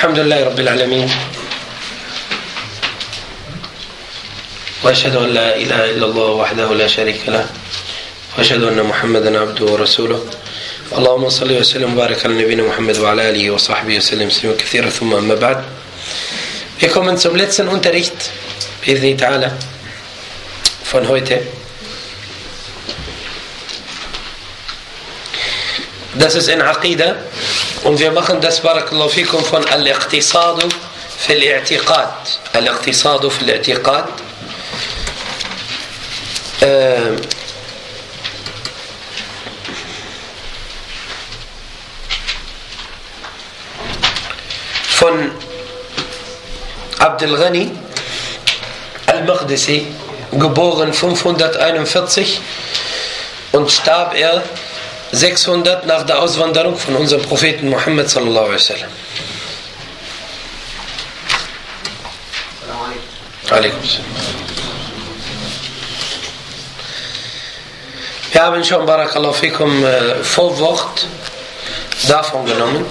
الحمد لله رب العالمين وأشهد أن لا إله إلا الله وحده لا شريك له وأشهد أن محمدا عبده ورسوله اللهم صل وسلم وبارك على نبينا Muhammad وعلى آله وصحبه وسلم تسليما كثيرا ثم أما بعد. Wir kommen zum letzten Unterricht بإذن تعالى von heute. Das ist in Aqidah und wir machen das Barakallahu fikum von Al-Iqtisadu fil I'tiqad. Al-Iqtisadu fil I'tiqad. Von Abdul Ghani al-Maqdisi, geboren 541 und starb er 600 nach der Auswanderung von unserem Propheten Muhammad sallallahu alaihi wasallam. Alaikum. Wir haben schon Barakallahu fikum Vorwort davon genommen.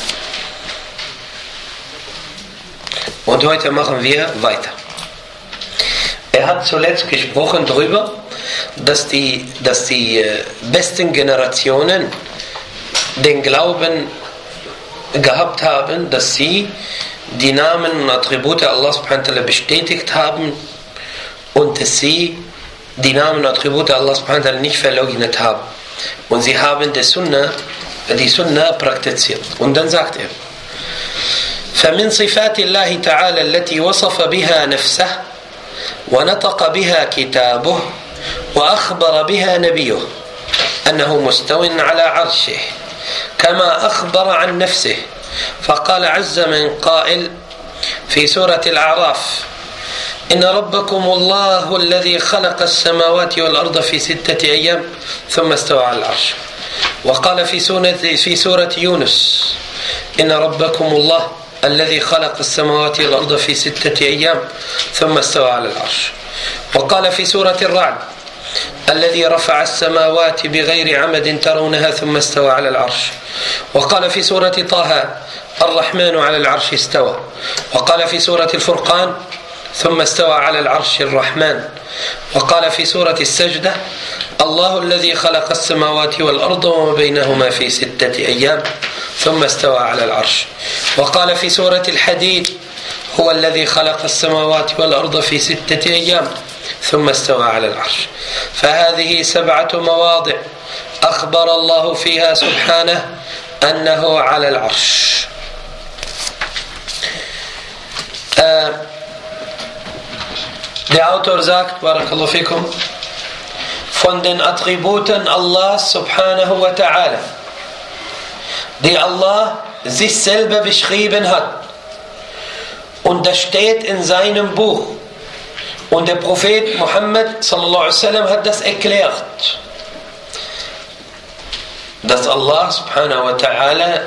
Und heute machen wir weiter. Er hat zuletzt gesprochen darüber, dass die besten Generationen den Glauben gehabt haben, dass sie die Namen und Attribute Allah subhanahu wa ta'ala bestätigt haben und dass sie die Namen und Attribute Allah subhanahu wa ta'ala nicht verleugnet haben. Und sie haben die Sunnah praktiziert. Und dann sagt er: فمن صفات الله تعالى التي وصف بها نفسه ونطق بها كتابه وأخبر بها نبيه أنه مستو على عرشه كما أخبر عن نفسه فقال عز من قائل في سورة الأعراف إن ربكم الله الذي خلق السماوات والأرض في 6 أيام ثم استوى على العرش. وقال في سورة يونس إن ربكم الله الذي خلق السماوات والأرض في 6 أيام ثم استوى على العرش. وقال في سورة الرعد الذي رفع السماوات بغير عمد ترونها ثم استوى على العرش. وقال في سورة طه الرحمن على العرش استوى. وقال في سورة الفرقان ثم استوى على العرش الرحمن. وقال في سورة السجدة الله الذي خلق السماوات والأرض وما بينهما في 6 أيام ثم استوى على العرش. وقال في سورة الحديد هو الذي خلق السماوات والأرض في 6 أيام ثم استوى على العرش. فهذه 7 مواضع أخبر الله فيها سبحانه أنه على العرش. Der Autor sagt, Barakallahu fikum, von den Attributen Allah subhanahu wa ta'ala, die Allah sich selber beschrieben hat. Und das steht in seinem Buch. Und der Prophet Muhammad sallallahu alaihi wasallam hat das erklärt. Dass Allah subhanahu wa ta'ala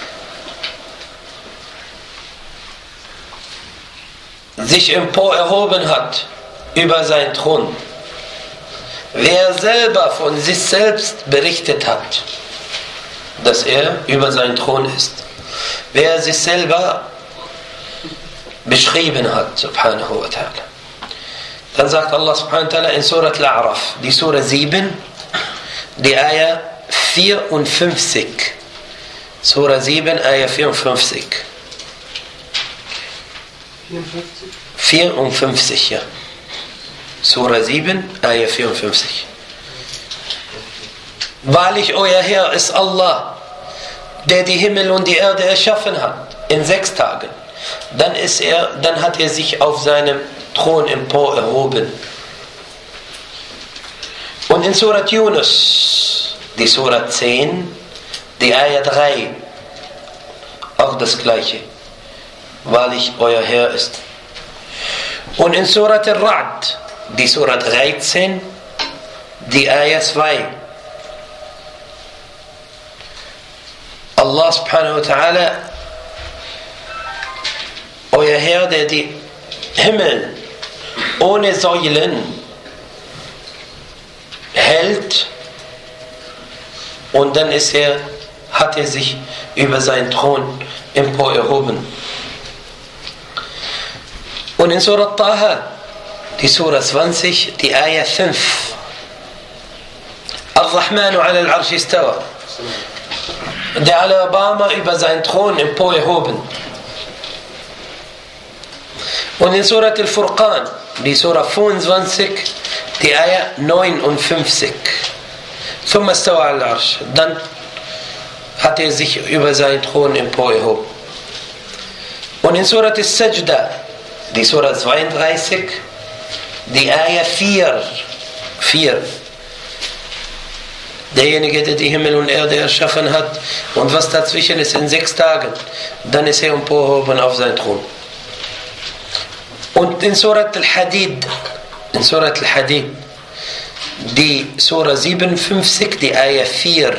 sich empor erhoben hat über seinen Thron. Wer selber von sich selbst berichtet hat, dass er über seinen Thron ist. Wer sich selber beschrieben hat, subhanahu wa ta'ala. Dann sagt Allah subhanahu wa ta'ala in Surat Al-A'raf, die Surah 7, die Ayah 54. Surah 7, Ayah 54. 54, ja. Surah 7, Ayah 54. Wahrlich, euer Herr ist Allah, der die Himmel und die Erde erschaffen hat, in 6 Tagen. Dann hat er sich auf seinem Thron empor erhoben. Und in Surat Yunus, die Surat 10, die Ayah 3, auch das Gleiche. Wahrlich, euer Herr ist. Und in Surat Al-Ra'd, die Surat 13, die Ayah 2. Allah subhanahu wa ta'ala, euer Herr, der die Himmel ohne Säulen hält, und dann hat er sich über seinen Thron empor erhoben. Und in Surah Taha, die Surah 20, die Ayah 5. Ar-Rahmanu ala al-Arsh istawa. Der Alabama über seinen Thron emporgehoben. Und in Surah Al-Furqan, die Surah 25, die Ayah 59. ثم استوى على العرش. Dann hat er sich über seinen Thron emporgehoben. Und in Surah Al-Sajda, die Surah 32, die Ayah 4. Derjenige, der die Himmel und Erde erschaffen hat und was dazwischen ist in 6 Tagen, dann ist er emporgehoben auf seinen Thron. Und in Surat Al-Hadid, die Surah 57, die Ayah 4,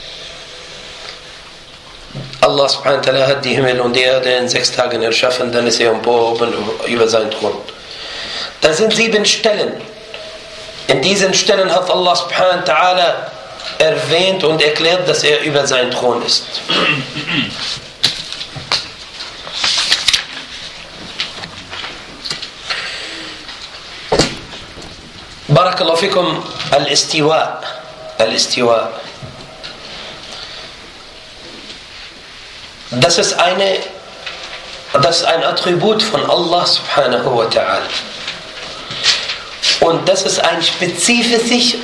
Allah subhanahu wa ta'ala hat die Himmel und die Erde in 6 Tagen erschaffen, dann ist er emporgehoben über seinen Thron. Das sind 7 Stellen. In diesen Stellen hat Allah subhanahu wa ta'ala erwähnt und erklärt, dass er über seinen Thron ist. Barakallahu fikum, al-Istiwa. Das ist ein Attribut von Allah subhanahu wa ta'ala. Und das ist eine spezifische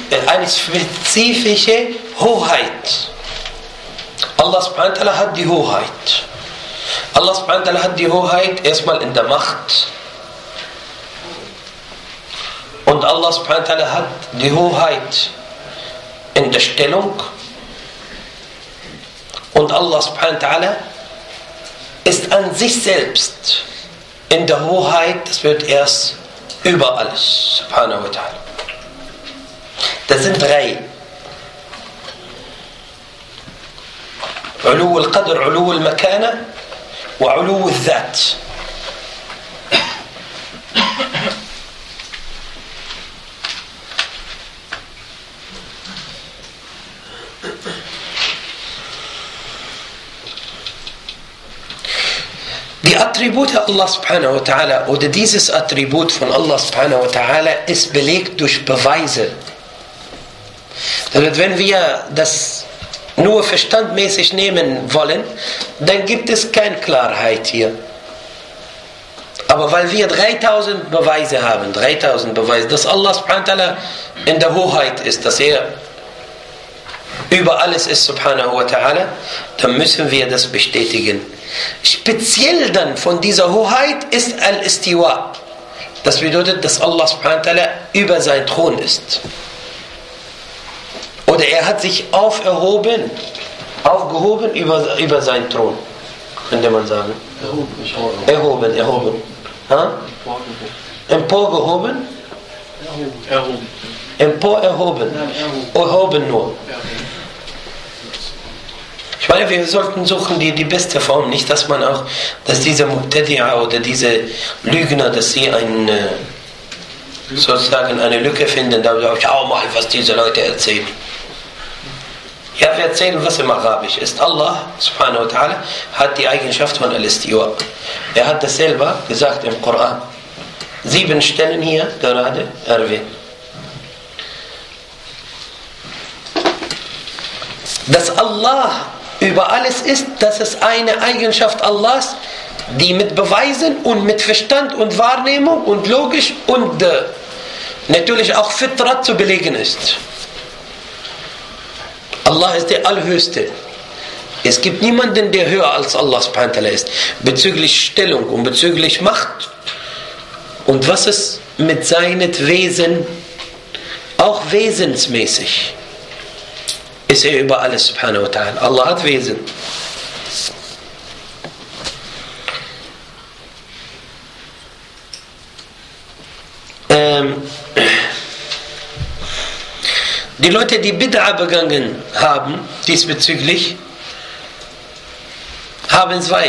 Hoheit. Allah subhanahu wa ta'ala hat die Hoheit. Allah subhanahu wa ta'ala hat die Hoheit erstmal in der Macht. Und Allah subhanahu wa ta'ala hat die Hoheit in der Stellung. Und Allah subhanahu wa ta'ala ist an sich selbst in der Hoheit, das wird erst über alles, subhanahu wa ta'ala. Das sind 3. علو القدر، علو المكانة، وعلو الذات. Die Attribute Allah subhanahu wa ta'ala oder dieses Attribut von Allah subhanahu wa ta'ala ist belegt durch Beweise. Also wenn wir das nur verstandmäßig nehmen wollen, dann gibt es keine Klarheit hier. Aber weil wir 3000 Beweise haben, dass Allah subhanahu wa ta'ala in der Hoheit ist, dass er über alles ist subhanahu wa ta'ala, dann müssen wir das bestätigen. Speziell dann von dieser Hoheit ist Al-Istiwa. Das bedeutet, dass Allah subhanahu wa ta'ala über seinen Thron ist. Oder er hat sich aufgehoben über seinen Thron. Könnte man sagen. Erhoben. Emporgehoben? Erhoben nur. Ich meine, wir sollten suchen die beste Form, nicht, dass diese Mubtadi'a oder diese Lügner, dass sie sozusagen eine Lücke finden, da sagen, schau mal, was diese Leute erzählen. Ja, wir erzählen, was im Arabisch ist. Allah subhanahu wa ta'ala hat die Eigenschaft von Al-Istiwa. Er hat das selber gesagt im Koran. 7 Stellen hier gerade erwähnt. Dass Allah über alles ist, das ist eine Eigenschaft Allahs, die mit Beweisen und mit Verstand und Wahrnehmung und logisch und natürlich auch Fitrat zu belegen ist. Allah ist der Allhöchste. Es gibt niemanden, der höher als Allah subhanahu wa ta'ala ist. Bezüglich Stellung und bezüglich Macht. Und was ist mit seinem Wesen, auch wesensmäßig, ist er über alles subhanahu wa ta'ala. Allah hat Wesen. Die Leute, die Bid'a begangen haben, diesbezüglich, haben 2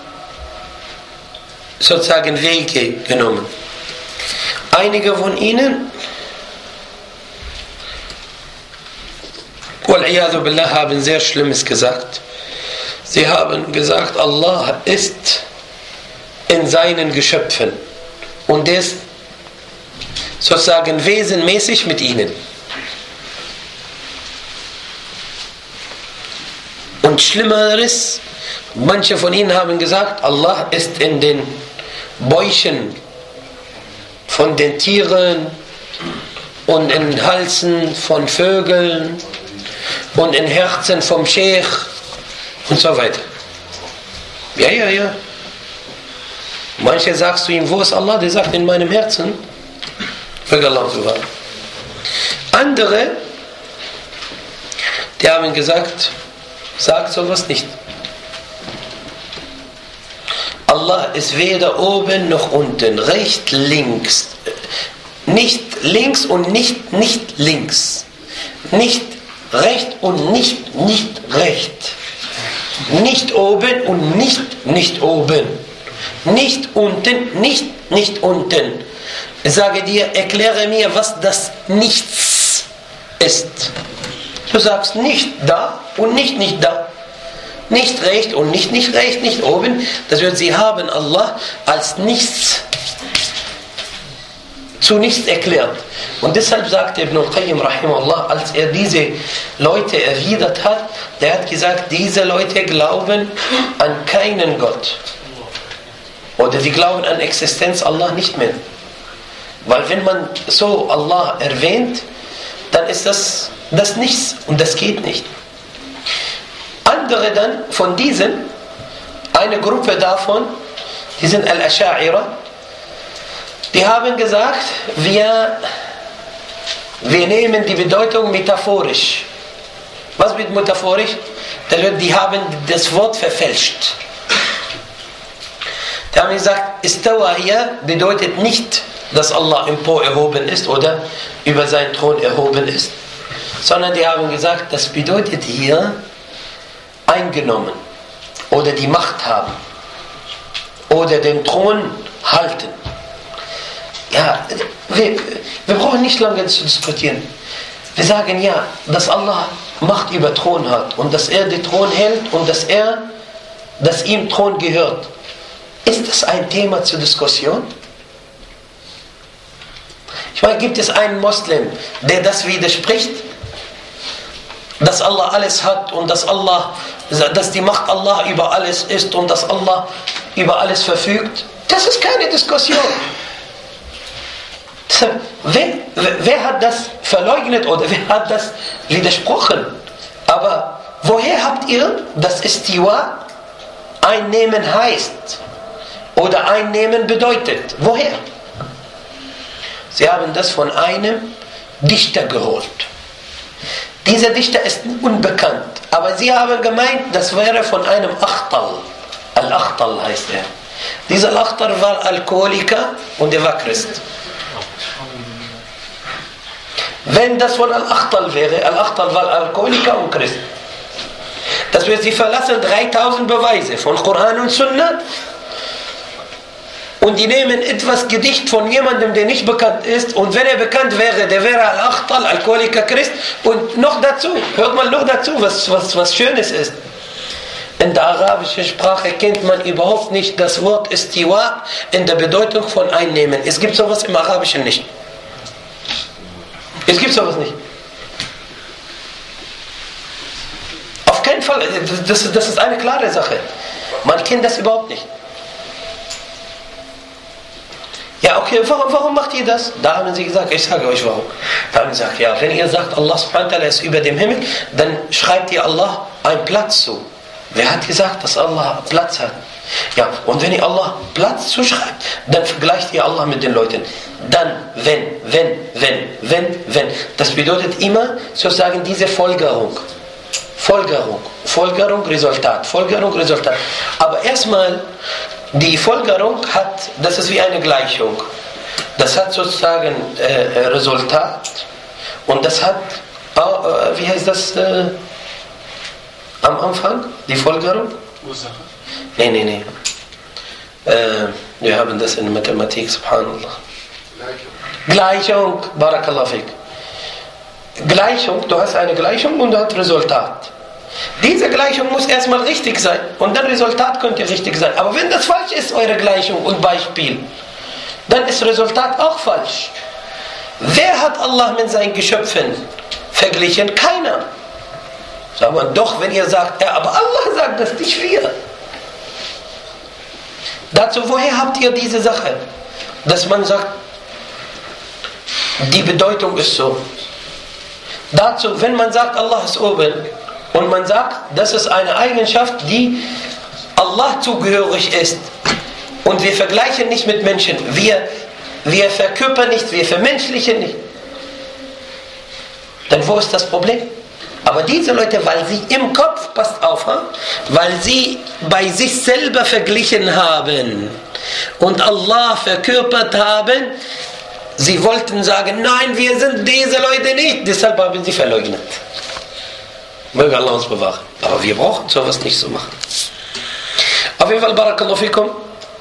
sozusagen Wege genommen. Einige von ihnen Wal-Iyadu Billah haben sehr Schlimmes gesagt. Sie haben gesagt, Allah ist in seinen Geschöpfen und der ist sozusagen wesenmäßig mit ihnen. Und Schlimmeres, manche von ihnen haben gesagt, Allah ist in den Bäuchen von den Tieren und in den Halsen von Vögeln und in Herzen vom Scheich und so weiter. Ja. Manche sagst du ihm, wo ist Allah? Der sagt, in meinem Herzen. Andere, die haben gesagt, sag sowas nicht. Allah ist weder oben noch unten, rechts, links. Nicht links und nicht links. Nicht rechts und nicht rechts. Nicht oben und nicht oben. Nicht unten, nicht unten. Ich sage dir, erkläre mir, was das Nichts ist. Du sagst nicht da und nicht da. Nicht rechts und nicht rechts, nicht oben. Das wird, sie haben Allah als nichts zu nichts erklärt. Und deshalb sagte Ibn al-Qayyim rahimahullah, als er diese Leute erwidert hat, der hat gesagt, diese Leute glauben an keinen Gott. Oder sie glauben an Existenz Allah nicht mehr. Weil wenn man so Allah erwähnt, dann ist das Nichts und das geht nicht. Andere dann von diesen, eine Gruppe davon, die sind Al-Asha'ira, die haben gesagt, wir nehmen die Bedeutung metaphorisch. Was wird metaphorisch? Die haben das Wort verfälscht. Die haben gesagt, Istawa hier bedeutet nicht, dass Allah empor erhoben ist oder über seinen Thron erhoben ist, sondern die haben gesagt, das bedeutet hier eingenommen oder die Macht haben oder den Thron halten. Ja, wir brauchen nicht lange zu diskutieren. Wir sagen ja, dass Allah Macht über Thron hat und dass er den Thron hält und dass ihm Thron gehört. Ist das ein Thema zur Diskussion? Ich meine, gibt es einen Moslem, der das widerspricht? Dass Allah alles hat und dass die Macht Allah über alles ist und dass Allah über alles verfügt? Das ist keine Diskussion. Wer hat das verleugnet oder wer hat das widersprochen? Aber woher habt ihr, dass Istiwa einnehmen heißt oder einnehmen bedeutet? Woher? Sie haben das von einem Dichter geholt. Dieser Dichter ist unbekannt, aber sie haben gemeint, das wäre von einem Akhtal. Al-Akhtal heißt er. Dieser Akhtal war Alkoholiker und er war Christ. Wenn das von Al-Akhtal wäre, Al-Akhtal war Alkoholiker und Christ. Das heißt, sie verlassen 3000 Beweise von Koran und Sunna und die nehmen etwas Gedicht von jemandem, der nicht bekannt ist, und wenn er bekannt wäre, der wäre Al-Akhtal, Alkoholiker, Christ, und noch dazu, hört mal noch dazu, was Schönes ist. In der arabischen Sprache kennt man überhaupt nicht das Wort Istiwa in der Bedeutung von einnehmen. Es gibt sowas im Arabischen nicht. Es gibt sowas nicht. Auf keinen Fall, das ist eine klare Sache. Man kennt das überhaupt nicht. Ja, okay, warum macht ihr das? Da haben sie gesagt, ich sage euch warum. Da haben sie gesagt, ja, wenn ihr sagt, Allah subhanahu wa ta'ala ist über dem Himmel, dann schreibt ihr Allah einen Platz zu. Wer hat gesagt, dass Allah Platz hat? Ja, und wenn ihr Allah Platz zuschreibt, dann vergleicht ihr Allah mit den Leuten. Dann, wenn. Das bedeutet immer sozusagen diese Folgerung, Resultat. Aber erstmal, die Folgerung das ist wie eine Gleichung. Das hat sozusagen Resultat und das hat, wie heißt das am Anfang, die Folgerung? Ursache? Nee. Wir haben das in Mathematik, subhanallah. Gleichung, barakallahu fik. Gleichung, du hast eine Gleichung und du hast Resultat. Diese Gleichung muss erstmal richtig sein und dann Resultat könnte richtig sein. Aber wenn das falsch ist, eure Gleichung und Beispiel, dann ist das Resultat auch falsch. Wer hat Allah mit seinen Geschöpfen verglichen? Keiner. Sagt man, doch, wenn ihr sagt, ja, aber Allah sagt das, nicht wir. Dazu, woher habt ihr diese Sache? Dass man sagt, die Bedeutung ist so. Dazu, wenn man sagt, Allah ist oben, und man sagt, das ist eine Eigenschaft, die Allah zugehörig ist, und wir vergleichen nicht mit Menschen, wir verkörpern nicht, wir vermenschlichen nicht, dann wo ist das Problem? Aber diese Leute, weil sie im Kopf, passt auf, weil sie bei sich selber verglichen haben und Allah verkörpert haben, sie wollten sagen, nein, wir sind diese Leute nicht, deshalb haben sie verleugnet. Möge Allah uns bewahren. Aber wir brauchen sowas nicht so machen. Auf jeden Fall, Barakallahu fikum,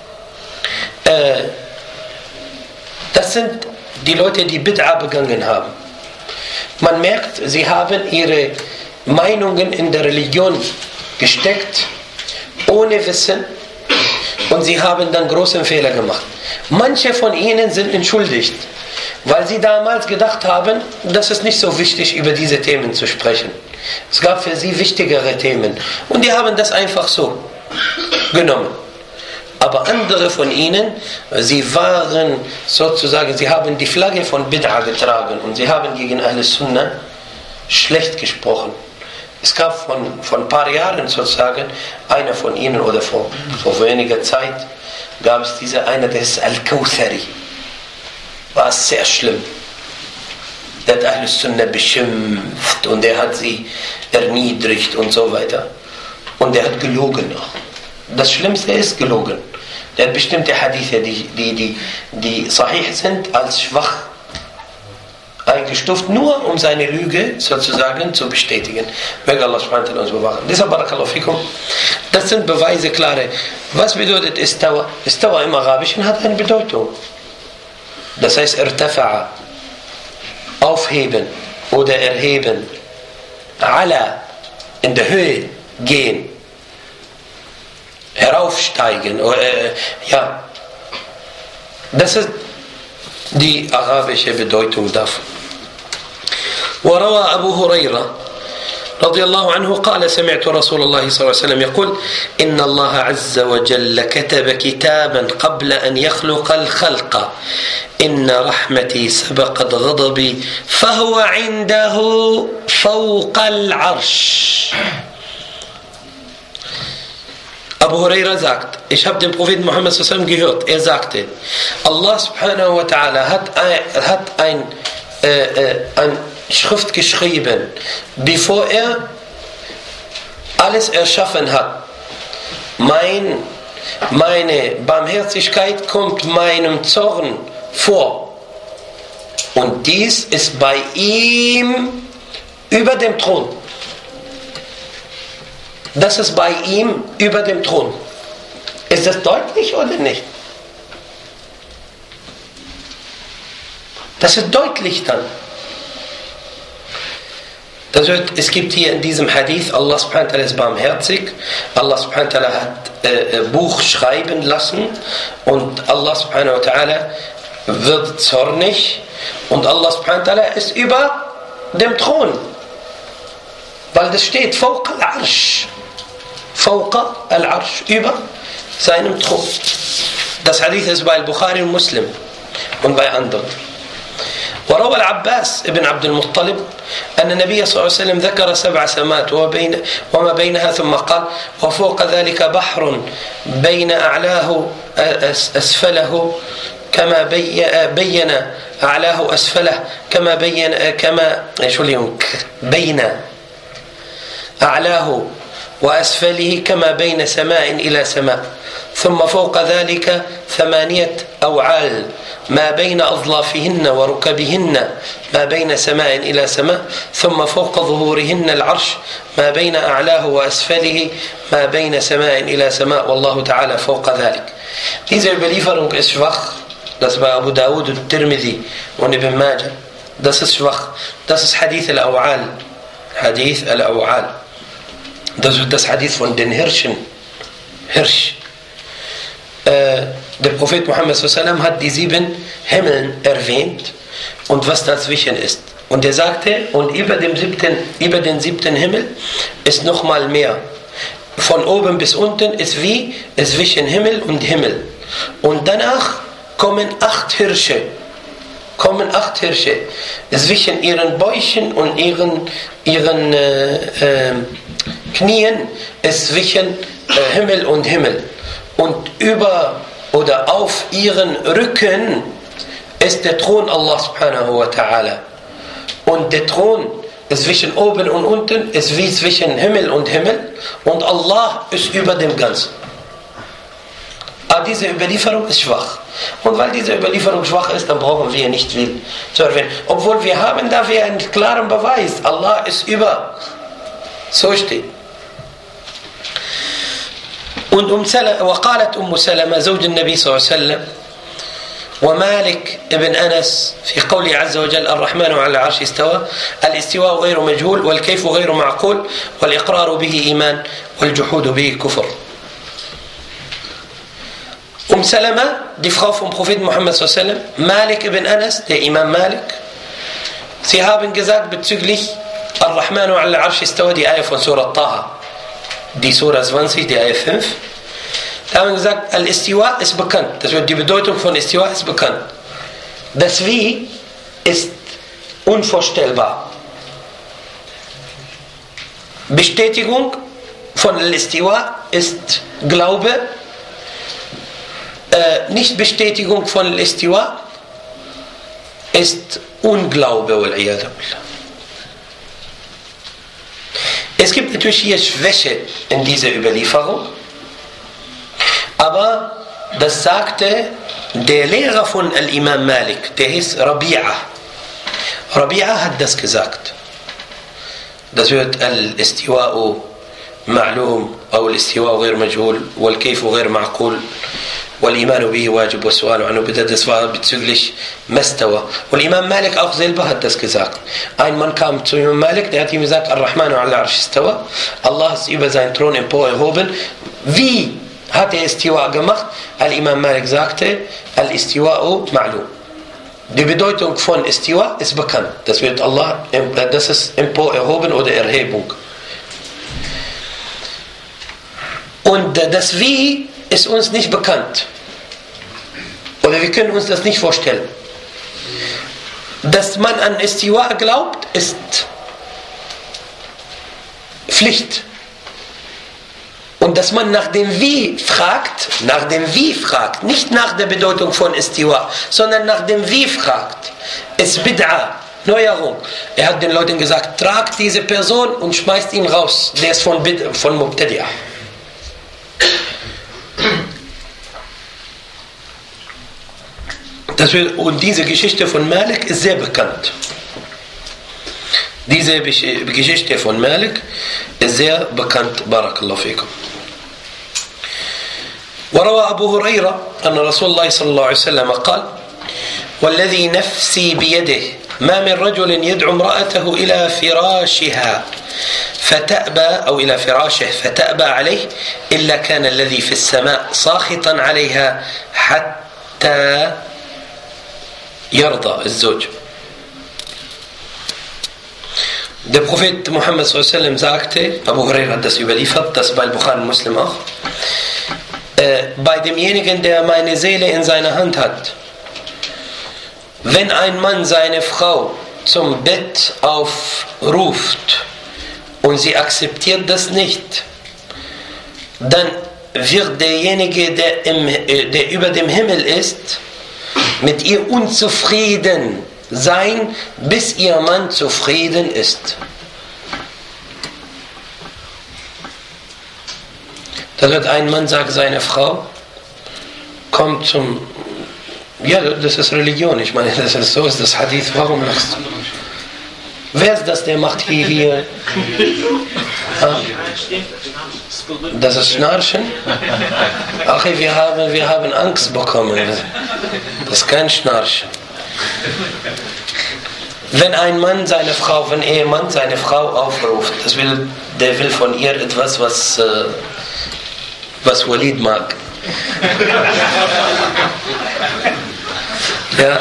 das sind die Leute, die Bid'a begangen haben. Man merkt, sie haben ihre Meinungen in der Religion gesteckt, ohne Wissen, und sie haben dann großen Fehler gemacht. Manche von ihnen sind entschuldigt, weil sie damals gedacht haben, das ist nicht so wichtig, über diese Themen zu sprechen. Es gab für sie wichtigere Themen, und die haben das einfach so genommen. Aber andere von ihnen, sie waren sozusagen, sie haben die Flagge von Bid'a getragen und sie haben gegen Ahl Sunnah schlecht gesprochen. Es gab von ein paar Jahren sozusagen, einer von ihnen, oder vor weniger Zeit, gab es diese einer, der ist Al-Kawthari. War sehr schlimm. Der hat Ahl Sunnah beschimpft und er hat sie erniedrigt und so weiter. Und er hat gelogen noch. Das Schlimmste ist gelogen. Der hat bestimmte Hadithe, die sahih sind, als schwach eingestuft, nur um seine Lüge sozusagen zu bestätigen. Möge Allah subhanahu wa ta'ala uns bewahren. Deshalb, Barakallahu fikum, das sind Beweise, klare. Was bedeutet Istawa? Istawa im Arabischen hat eine Bedeutung. Das heißt, irtafa'a, aufheben oder erheben. Ala, in der Höhe gehen. Heraufsteigen, ja, das ist die arabische Bedeutung davon. وروى أبو هريرة رضي الله عنه قال سمعت رسول الله صلى الله عليه وسلم يقول إن الله عز وجل كتب كتابا قبل أن يخلق الخلق إن رحمتي سبقت غضبي فهو عنده فوق العرش. Abu Huraira sagt, ich habe den Propheten Muhammad sallallahu alaihi wasallam gehört, er sagte, Allah subhanahu wa ta'ala hat ein Schrift geschrieben, bevor er alles erschaffen hat. Meine Barmherzigkeit kommt meinem Zorn vor. Und dies ist bei ihm über dem Thron. Das ist bei ihm über dem Thron. Ist das deutlich oder nicht? Das ist deutlich dann. Das heißt, es gibt hier in diesem Hadith, Allah subhanahu wa ta'ala ist barmherzig, Allah subhanahu wa ta'ala hat Buch schreiben lassen und Allah subhanahu wa ta'ala wird zornig und Allah subhanahu wa ta'ala ist über dem Thron. Weil das steht, Fawqa al-Arsh. Fawqa al-Arsh, über seinem Thron. Das Hadith ist bei Al-Bukhari und Muslim und bei anderen. وروى العباس ابن عبد المطلب أن النبي صلى الله عليه وسلم ذكر 7 سماوات وما بينها ثم قال وفوق ذلك بحر بين أعلاه أسفله كما بين أعلاه أسفله كما بين أعلاه وأسفله كما بين سماء إلى سماء ثم فوق ذلك 8 أوعال ما بين أظلافهن وركبهن ما بين سماء إلى سماء ثم فوق ظهورهن العرش ما بين أعلاه وأسفله ما بين سماء إلى سماء والله تعالى فوق ذلك. Diese Überlieferung ist schwach. Das bei Abu Dawud und Tirmidhi und Ibn Majah. Das ist schwach. Das ist Hadith al-Aw'al. Hadith al-Aw'al. Das ist das Hadith von den Hirschen. Hirsch. Der Prophet Muhammad sallam hat die 7 Himmeln erwähnt und was dazwischen ist. Und er sagte, und über den 7. Himmel ist nochmal mehr. Von oben bis unten ist wie zwischen Himmel und Himmel. Und danach kommen 8 Hirsche. Zwischen ihren Bäuchen und ihren Knien ist zwischen Himmel und Himmel. Und über oder auf ihren Rücken ist der Thron Allah subhanahu wa ta'ala. Und der Thron zwischen oben und unten ist wie zwischen Himmel und Himmel. Und Allah ist über dem Ganzen. Aber diese Überlieferung ist schwach. Und weil diese Überlieferung schwach ist, dann brauchen wir nicht viel zu erwähnen. Obwohl wir haben dafür einen klaren Beweis. Allah ist über. So steht. Und وقالت سلمة زوج النبي صلى الله عليه وسلم ومالك ابن أنس في قوله عز وجل الرحمن على العرش استوى الاستواء غير مجهول والكيف غير معقول والإقرار به إيمان والجحود به كفر. Salama, die Frau vom Propheten Muhammad sallallahu alaihi wasallam, Malik ibn Anas, der Imam Malik, sie haben gesagt bezüglich Ar-Rahmanu al-Arsh istawa, die Ayah von Surah Taha, die Surah 20, die Ayah 5, da haben gesagt, Al-Istiwa ist bekannt, das wird die Bedeutung von Istiwa ist bekannt. Das Wie ist unvorstellbar. Bestätigung von Al-Istiwa ist Glaube, nicht Bestätigung von Al-Istiwa ist Unglaube. Es gibt natürlich hier Schwäche in dieser Überlieferung, aber das sagte der Lehrer von Al-Imam Malik, der hieß Rabi'a. Rabi'a hat das gesagt. Das wird Al-Istiwa'u معلوم أو الاستواء غير مجهول والكيف غير معقول والإيمان به واجب والسؤال عنه بدأ. Das war bezüglich Mastawa. Und Imam Malik auch selber hat das gesagt. Ein Mann kam zu Imam Malik, der hat ihm gesagt, Ar-Rahmanu ala Arsh istawa, Allah ist über seinen Thron empor erhoben. Wie hat er Istiwa gemacht? Al-Imam Malik sagte, Al-Istiwa'u ma'lum. Die Bedeutung von Istiwa ist bekannt. Das wird Allah, das ist empor erhoben oder Erhebung. Und das Wie ist uns nicht bekannt. Oder wir können uns das nicht vorstellen. Dass man an Istiwa glaubt, ist Pflicht. Und dass man nach dem Wie fragt, nicht nach der Bedeutung von Istiwa, sondern nach dem Wie fragt, ist Bid'a, Neuerung. Er hat den Leuten gesagt, tragt diese Person und schmeißt ihn raus. Der ist von Mubtadi'a. Und diese Geschichte von Malik ist sehr bekannt. Diese Geschichte von Malik ist sehr bekannt. Barakallahu fikum. وروى أبو هريرة أن رسول الله صلى الله عليه وسلم قال والذي نفسي بيده ما من رجل يدعو امرأته إلى فراشها فتأبى أو إلى فراشه فتأبى عليه إلا كان الذي في السماء ساخطا عليها حتى يرضى الزوج. Der Prophet Muhammad sallallahu alaihi wasallam sagte, Abu Hurairah hat das überliefert, das bei Bukhari und Muslim auch, bei demjenigen, der meine Seele in seiner Hand hat, wenn ein Mann seine Frau zum Bett aufruft und sie akzeptiert das nicht, dann wird derjenige, der über dem Himmel ist, mit ihr unzufrieden sein, bis ihr Mann zufrieden ist. Da wird ein Mann sagen, seine Frau kommt zum... Ja, das ist Religion, ich meine, das ist so, ist das Hadith, warum lachst du? Wer ist das, der macht hier? Das ist Schnarchen? Ach, wir haben Angst bekommen. Das ist kein Schnarchen. Wenn ein Mann seine Frau, wenn Ehemann seine Frau aufruft, der will von ihr etwas, was Walid mag. Ja.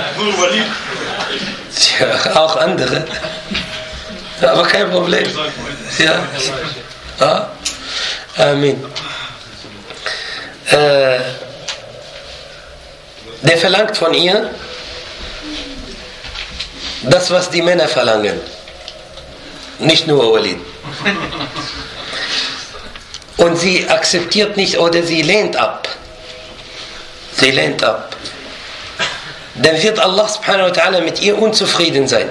Ja, auch andere. Aber kein Problem. Ja. Ja. Amen. Der verlangt von ihr das, was die Männer verlangen. Nicht nur Walid. Und sie akzeptiert nicht oder sie lehnt ab. Sie lehnt ab. Dann wird Allah subhanahu wa ta'ala mit ihr unzufrieden sein.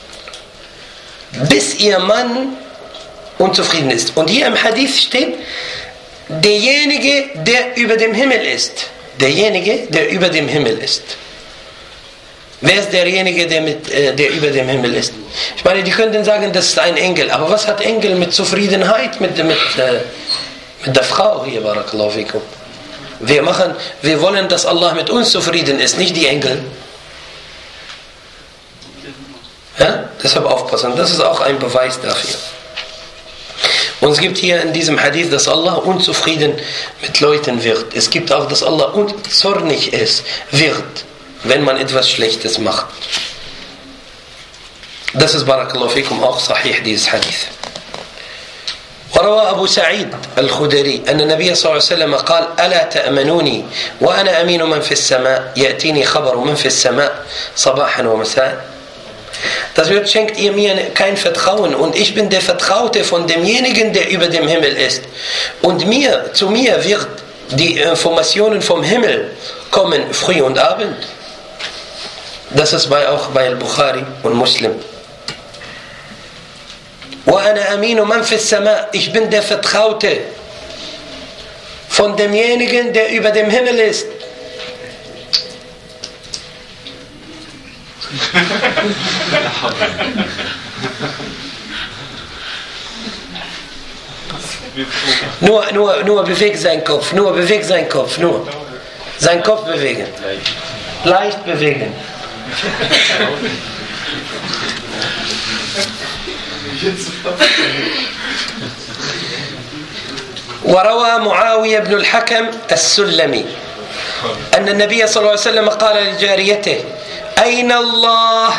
Bis ihr Mann unzufrieden ist. Und hier im Hadith steht, derjenige, der über dem Himmel ist. Derjenige, der über dem Himmel ist. Wer ist derjenige, der über dem Himmel ist? Ich meine, die könnten sagen, das ist ein Engel. Aber was hat Engel mit Zufriedenheit, mit der Frau hier, barakallahu fikum? Wir wollen, dass Allah mit uns zufrieden ist, nicht die Engel. Ja? Deshalb aufpassen. Das ist auch ein Beweis dafür. Und es gibt hier in diesem Hadith, dass Allah unzufrieden mit Leuten wird. Es gibt auch, dass Allah zornig wird, wenn man etwas Schlechtes macht. Das ist barakallahu fikum auch sahih, dieses Hadith. وروى أبو سعيد الخدري أن النبي صلى الله عليه وسلم قال ألا تأمنوني وأنا أمين من في السماء يأتيني خبر من في السماء صباحا ومساء. Das wird, schenkt ihr mir kein Vertrauen und ich bin der Vertraute von demjenigen, der über dem Himmel ist. Und zu mir wird die Informationen vom Himmel kommen, früh und Abend. Das ist auch bei Al-Bukhari und Muslim. وَأَنَا أَمِينُ مَنْ فِي السَّمَاءِ. Ich bin der Vertraute von demjenigen, der über dem Himmel ist. Nur bewegt seinen Kopf, nur. Seinen Kopf bewegen. Leicht bewegen. وروى معاوية بن الحكم السلمي أن النبي صلى الله عليه وسلم قال لجاريته أين الله؟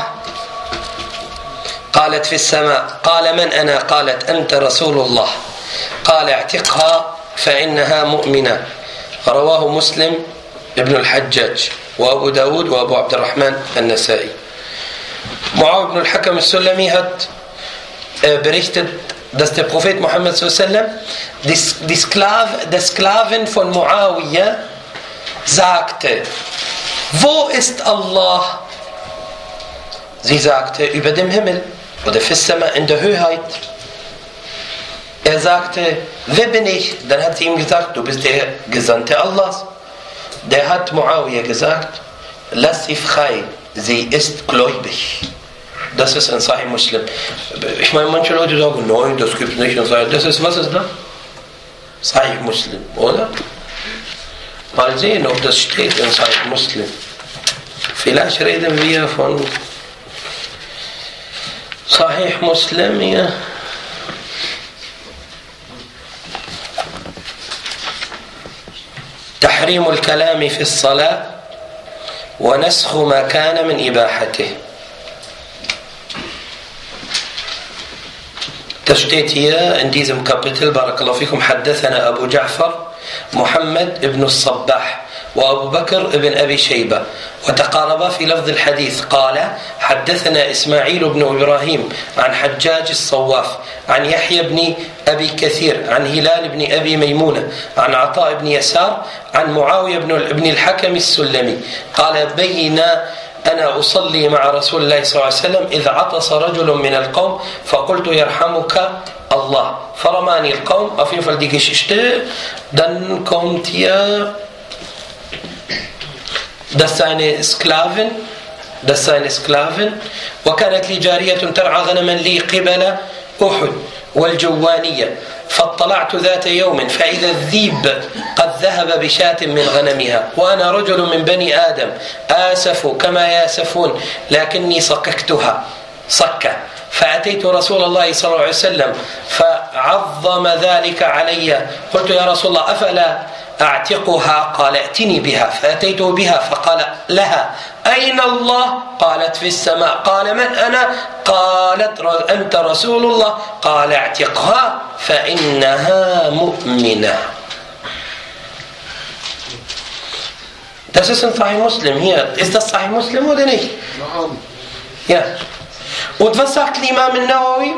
قالت في السماء. قال من أنا؟ قالت أنت رسول الله. قال اعتقها فإنها مؤمنة. رواه مسلم ابن الحجاج وأبو داود وأبو عبد الرحمن النسائي. Muawiyah ibn al-Hakam al-Sulami hat berichtet, dass der Prophet Muhammad sallam die Sklavin von Muawiyah sagte, wo ist Allah? Sie sagte, über dem Himmel oder Fissama, in der Höheit. Er sagte, wer bin ich? Dann hat sie ihm gesagt, du bist der Gesandte Allahs. Der hat Muawiyah gesagt, lass sie frei, sie ist gläubig. Das ist ein Sahih Muslim. Ich meine, manche Leute sagen, nein, das gibt es nicht. Und sagen, was ist das? Sahih Muslim, oder? Mal sehen, ob das steht in Sahih Muslim. Vielleicht reden wir von Sahih Muslim, ja. تحريم الكلام في الصلاة ونسخ ما كان من إباحته. Das steht hier in diesem Kapitel, Barakallahu fikum, حدثنا أبو جعفر محمد ابن الصباح وأبو بكر ابن أبي شيبة وتقاربا في لفظ الحديث. قال حدثنا إسماعيل بن إبراهيم عن حجاج الصواف عن يحيى بن أبي كثير عن هلال بن أبي ميمونة عن عطاء بن يسار عن معاوية بن الحكم السلمي قال بينا أنا أصلي مع رسول الله صلى الله عليه وسلم إذ عطس رجل من القوم فقلت يرحمك الله فرماني القوم auf jeden Fall die Geschichte. Dann kommt hier, dass seine Sklavin وكانت لي جارية ترعى غنما لي قبل أحد والجوانية فاطلعت ذات يوم فإذا الذيب قد ذهب بشاة من غنمها وأنا رجل من بني آدم آسف كما ياسفون لكني صككتها صكة فأتيت رسول الله صلى الله عليه وسلم فعظم ذلك علي. قلت يا رسول الله أعتقها قال ائتني بها فأتيته بها فقال لها أين الله قالت في السماء قال من أنا قالت أنت رسول الله قال اعتقها فإنها مؤمنة. Das ist in Sahih Muslim hier. Ist das Sahih Muslim oder nicht? Ja. Und was sagt Imam al-Nawawi?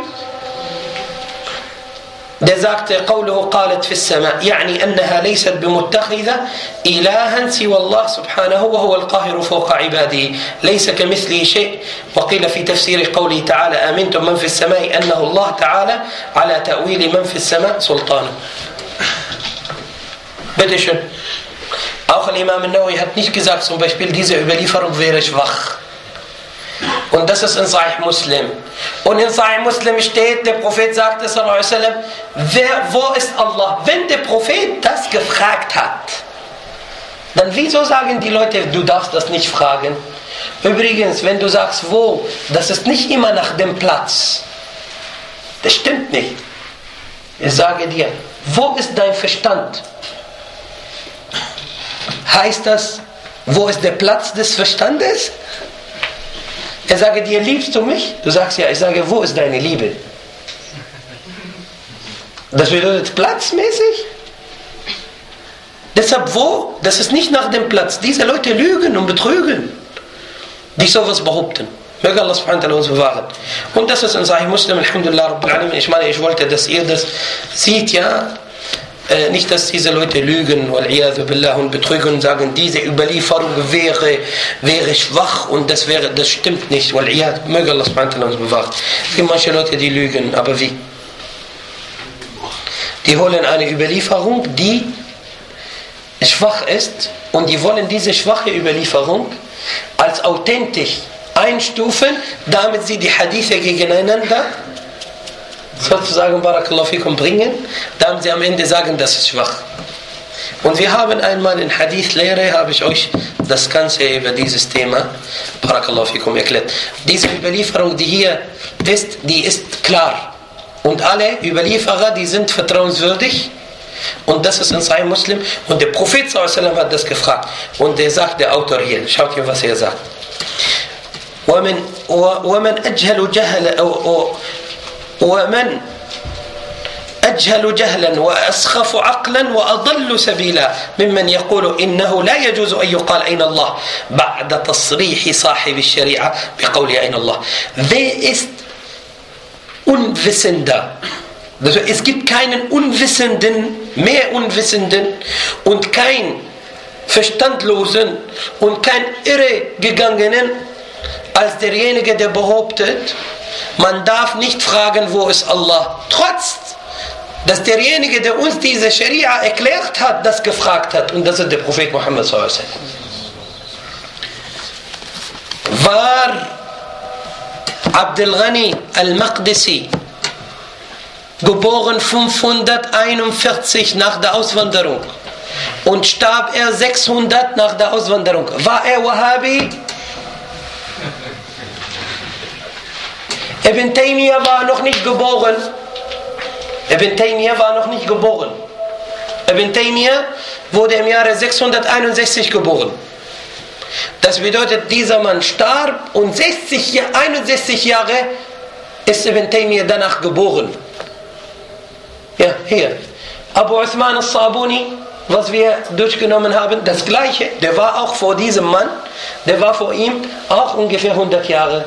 Der sagte قوله قالت في السماء يعني أنها ليست بمتخذة إلها سوى الله سبحانه وهو القاهر فوق عباده ليس كمثله شيء. وقيل في تفسير قوله تعالى آمنتم من في السماء أنه الله تعالى على تأويل من في السماء سلطانه. Bitte schön. Auch Imam al-Nawawi hat nicht gesagt, zum Beispiel diese Überlieferung wäre schwach. Und das ist in Sahih Muslim. Und in Sahih Muslim steht, der Prophet sagte, sallallahu alaihi wasallam, wo ist Allah? Wenn der Prophet das gefragt hat, dann wieso sagen die Leute, du darfst das nicht fragen? Übrigens, wenn du sagst, wo, das ist nicht immer nach dem Platz. Das stimmt nicht. Ich sage dir, wo ist dein Verstand? Heißt das, wo ist der Platz des Verstandes? Er sage dir, liebst du mich? Du sagst ja, ich sage, wo ist deine Liebe? Das bedeutet platzmäßig. Deshalb wo? Das ist nicht nach dem Platz. Diese Leute lügen und betrügen, die sowas behaupten. Möge Allah subhanahu wa ta'ala uns bewahren. Und das ist in Sahih Muslim, alhamdulillah, Rabbil Alamin. Ich meine, ich wollte, dass ihr das seht, ja. Nicht, dass diese Leute lügen und betrügen und sagen, diese Überlieferung wäre schwach und das stimmt nicht. Möge Allah subhanahu wa ta'ala uns bewahren. Es gibt manche Leute, die lügen, aber wie? Die holen eine Überlieferung, die schwach ist und die wollen diese schwache Überlieferung als authentisch einstufen, damit sie die Hadithe gegeneinander sozusagen Barakallahu fikum bringen, damit sie am Ende sagen, das ist schwach. Und wir haben einmal in Hadith-Lehre, habe ich euch das Ganze über dieses Thema Barakallahu fikum erklärt. Diese Überlieferung, die hier ist, die ist klar. Und alle Überlieferer, die sind vertrauenswürdig. Und das ist in Sahih Muslim. Und der Prophet sallallahu alaihi wasallam hat das gefragt. Und der sagt, der Autor hier, schaut hier, was er sagt. ومن أجهل جهلا وأسخف عقلا وأضل سبيلا ممن يقول إنه لا يجوز أن يقال أين الله بعد تصريح صاحب الشريعة بقول أين الله. Wer ist unwissender? Also es gibt keinen Unwissenden, mehr Unwissenden und kein Verstandlosen und kein Irregegangenen als derjenige, der behauptet, man darf nicht fragen, wo ist Allah. Trotz, dass derjenige, der uns diese Scharia erklärt hat, das gefragt hat. Und das ist der Prophet Muhammad sallallahu alaihi wasallam. War Abdul Ghani al-Maqdisi geboren 541 nach der Auswanderung und starb er 600 nach der Auswanderung. War er Wahhabi? Ibn Taymiyyah war noch nicht geboren. Ibn Taymiyyah wurde im Jahre 661 geboren. Das bedeutet, dieser Mann starb und 61 Jahre ist Ibn Taymiyyah danach geboren. Ja, hier. Abu Uthman al-Sabuni, was wir durchgenommen haben, das gleiche. Der war auch vor diesem Mann, der war vor ihm auch ungefähr 100 Jahre.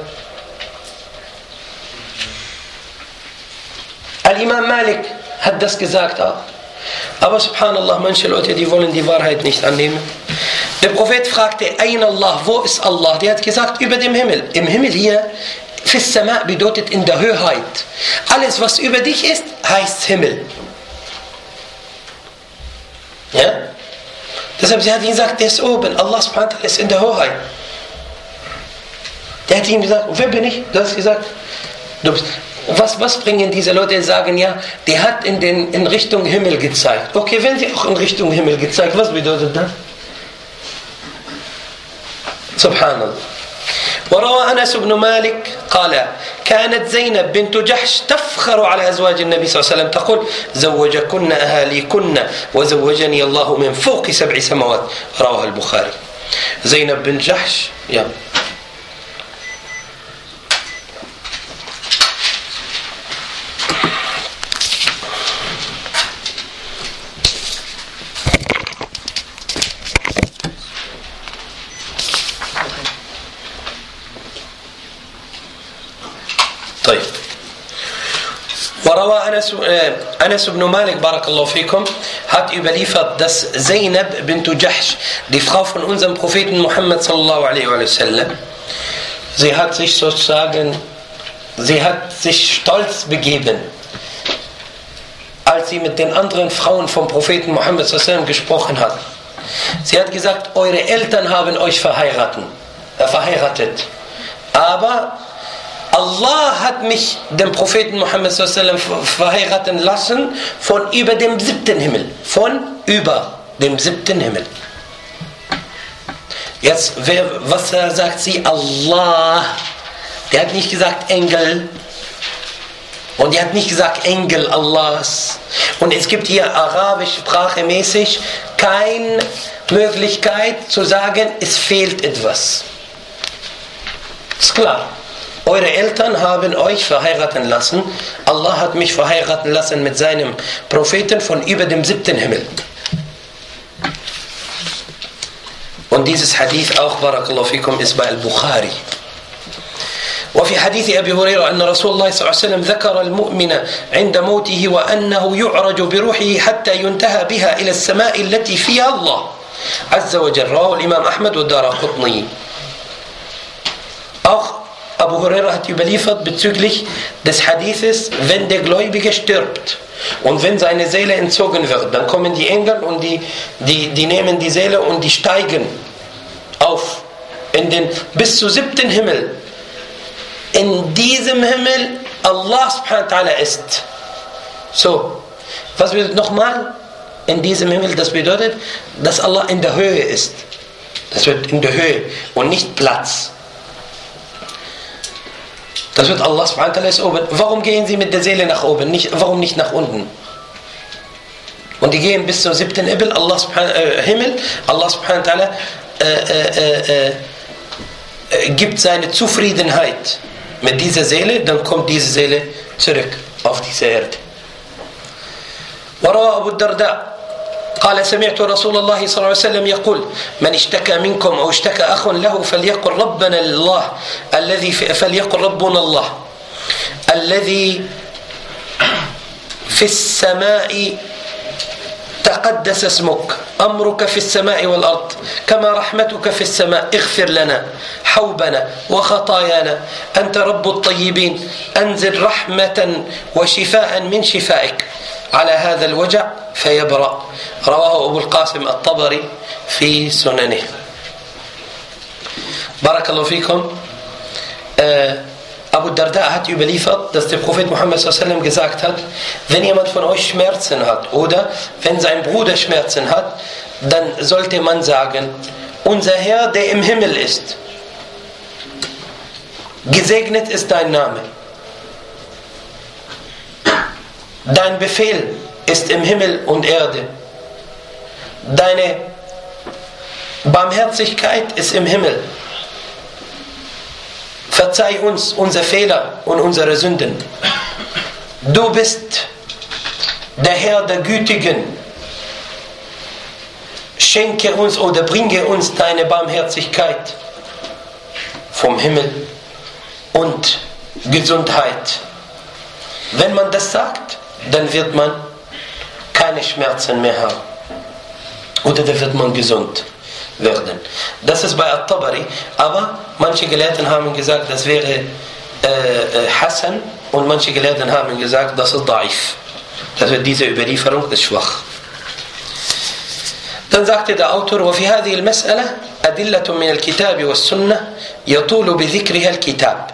Al-Imam Malik hat das gesagt auch. Aber subhanallah, manche Leute, die wollen die Wahrheit nicht annehmen. Der Prophet fragte, Ayn Allah, wo ist Allah? Der hat gesagt, über dem Himmel. Im Himmel hier, Fis Sama bedeutet in der Höheit. Alles, was über dich ist, heißt Himmel. Ja? Deshalb, sie hat ihm gesagt, der ist oben. Allah subhanahu wa ta'ala ist in der Höheit. Der hat ihm gesagt, wer bin ich? Du hast gesagt, du bist. Was bringen diese Leute, die sagen, ja, der hat in Richtung Himmel gezeigt. Okay, wenn sie auch in Richtung Himmel gezeigt, was bedeutet das? Subhanallah. وروى أنس بن مالك قال كانت زينب بنت جحش تفخر على أزواج النبي صلى الله عليه وسلم تقول زوجكن أهاليكن وزوجني الله من فوق 7 سماوات. رواه البخاري. زينب بنت جحش طيب. وروى Anas ibn Malik, barakallahu fikum, hat überliefert, dass Zainab bint Jahsh, die Frau von unserem Propheten Muhammad sallallahu alaihi wasallam, sie hat sich stolz begeben, als sie mit den anderen Frauen vom Propheten Muhammad sallallahu alaihi wasallam gesprochen hat. Sie hat gesagt, eure Eltern haben euch verheiratet, aber Allah hat mich, dem Propheten Muhammad sallallahu alaihi wasallam, verheiraten lassen von über dem 7. Himmel. Von über dem 7. Himmel. Jetzt, was sagt sie? Allah. Der hat nicht gesagt Engel. Und die hat nicht gesagt Engel Allahs. Und es gibt hier arabisch sprachemäßig keine Möglichkeit zu sagen, es fehlt etwas. Ist klar. Eure Eltern haben euch verheiraten lassen. Allah hat mich verheiraten lassen mit seinem Propheten von über dem 7. Himmel. Und dieses Hadith auch, barakallahu fikum, ist bei Al-Bukhari. وفي حديث أبي هريرة أن رسول الله صلى الله عليه وسلم ذكر المؤمن عند موته وأنه يعرج بروحه حتى ينتهى بها إلى السماء التي فيها الله عز وجل. رواه الإمام أحمد والدارقطني. Auch Abu Huraira hat überliefert bezüglich des Hadithes, wenn der Gläubige stirbt und wenn seine Seele entzogen wird, dann kommen die Engel und die nehmen die Seele und die steigen auf in den bis zu 7. Himmel. In diesem Himmel Allah subhanahu wa ta'ala ist. So, was bedeutet nochmal? In diesem Himmel, das bedeutet, dass Allah in der Höhe ist. Das wird in der Höhe und nicht Platz. Das wird Allah subhanahu wa ta'ala ist oben. Warum gehen sie mit der Seele nach oben? Warum nicht nach unten? Und die gehen bis zum 7. Himmel. Allah subhanahu wa ta'ala gibt seine Zufriedenheit mit dieser Seele, dann kommt diese Seele zurück auf diese Erde. وروى أبو الدرداء قال سمعت رسول الله صلى الله عليه وسلم يقول من اشتكى منكم أو اشتكى أخ له فليقل ربنا الله فليقل ربنا الله الذي في السماء تقدس اسمك أمرك في السماء والأرض كما رحمتك في السماء اغفر لنا حوبنا وخطايانا أنت رب الطيبين أنزل رحمة وشفاء من شفائك على هذا الوجع فيبرأ. رواه أبو القاسم الطبري في سننه. بارك الله فيكم. Abu Darda hat überliefert, dass der Prophet Muhammad sallallahu alaihi wasallam gesagt hat, wenn jemand von euch Schmerzen hat oder wenn sein Bruder Schmerzen hat, dann sollte man sagen, unser Herr, der im Himmel ist, gesegnet ist dein Name. Dein Befehl ist im Himmel und Erde. Deine Barmherzigkeit ist im Himmel. Verzeih uns unsere Fehler und unsere Sünden. Du bist der Herr der Gütigen. Schenke uns oder bringe uns deine Barmherzigkeit vom Himmel und Gesundheit. Wenn man das sagt, dann wird man keine Schmerzen mehr haben. Oder dann wird man gesund werden. Das ist bei At-Tabari, aber manche Gelehrten haben gesagt, das wäre Hassan und manche Gelehrten haben gesagt, das ist Da'if. Also diese Überlieferung ist schwach. Dann sagte der Autor, وفي هذه المسألة أدلة من الكتاب والسنة يطول بذكرها الكتاب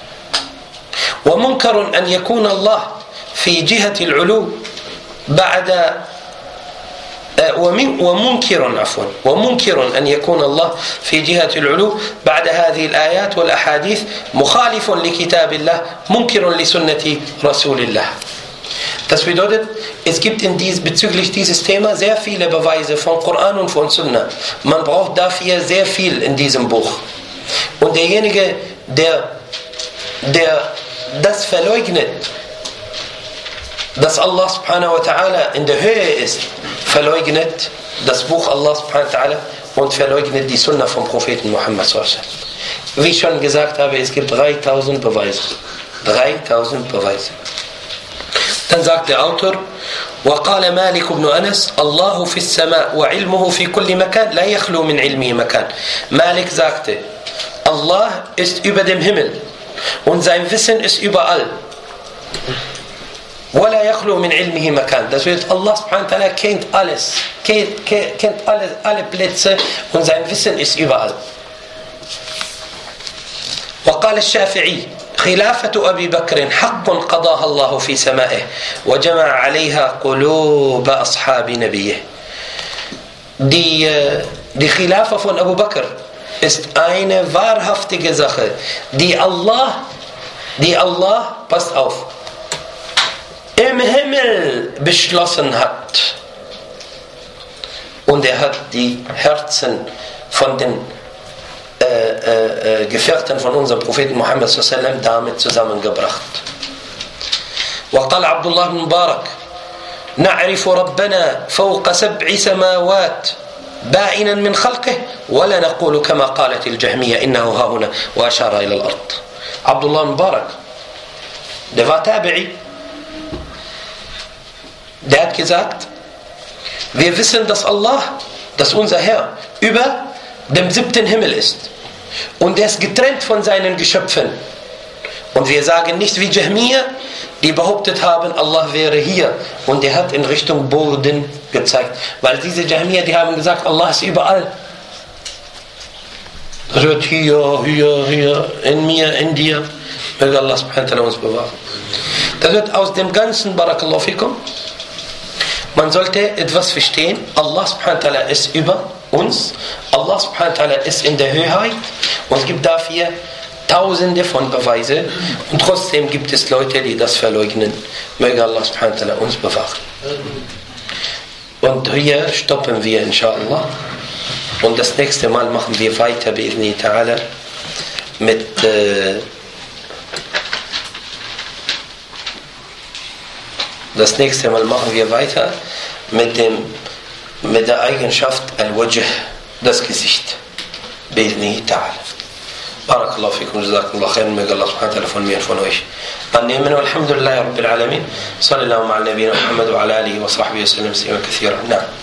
ومنكر أن يكون الله في جهة العلو بعد ومنكر أن يكون الله في جهة العلو بعد هذه الآيات والأحاديث مخالف لكتاب الله منكر لسنة رسول الله. Das bedeutet, es gibt bezüglich dieses Thema sehr viele Beweise von Koran und von Sunna. Man braucht dafür sehr viel in diesem Buch. Und derjenige, der das verleugnet, dass Allah subhanahu wa ta'ala in der Höhe ist, verleugnet das Buch Allah subhanahu wa ta'ala und verleugnet die Sunna vom Propheten Muhammad sallallahu alaihi wasallam. Wie ich schon gesagt habe, es gibt 3000 Beweise. 3000 Beweise. Dann sagt der Autor: وقال مالك بن أنس الله في السماء وعلمه في كل مكان لا يخلو من علمه مكان. Malik sagte, Allah ist über dem Himmel und sein Wissen ist überall. ولا يخلو من علمه مكان. Das bedeutet, Allah subhanahu wa ta'ala kennt alles, kennt alle Plätze und sein Wissen ist überall. وقال الشافعي خلافة أبي بكر حق قضاها الله في سمائه وجمع عليها قلوب أصحاب نبيه. Die Khilafa von Abu Bakr ist eine wahrhaftige Sache, die Allah, passt auf, im Himmel beschlossen hat. Und er hat die Herzen von den Gefährten von unserem Propheten Muhammad sallallahu alaihi wasallam damit zusammengebracht. وقال عبد الله بن مبارك نعرف ربنا فوق 7 سماوات بائنا من خلقه ولا نقول كما قالت الجهمية إنه ها هنا وأشار إلى الأرض. عبد الله بن مبارك, der war Tabi'i, der hat gesagt, wir wissen, dass unser Herr über dem 7. Himmel ist und er ist getrennt von seinen Geschöpfen. Und wir sagen nicht wie Jahmiya, die behauptet haben, Allah wäre hier und er hat in Richtung Boden gezeigt. Weil diese Jahmiya, die haben gesagt, Allah ist überall. Das wird hier, in mir, in dir. Möge Allah subhanahu wa ta'ala uns bewahren. Das wird aus dem Ganzen, Barakallahu fikum, man sollte etwas verstehen, Allah subhanahu wa ta'ala ist über uns, Allah subhanahu wa ta'ala ist in der Höheit und es gibt dafür Tausende von Beweisen und trotzdem gibt es Leute, die das verleugnen. Möge Allah subhanahu wa ta'ala uns bewahren. Und hier stoppen wir inshallah und das nächste Mal machen wir weiter bi'idhni ta'ala mit das nächste Mal machen wir weiter mit der Eigenschaft al-Wajh, das Gesicht. Bi'idhni ta'ala. Barakallahu fikum, jazakumullahu khairan, möge Allah subhanahu wa ta'ala von mir und von euch annehmen. Walhamdulillahi rabbil alamin. Sallallahu ala nabiyyina Muhammad wa ala alihi wa sahbihi wa sallam kathira.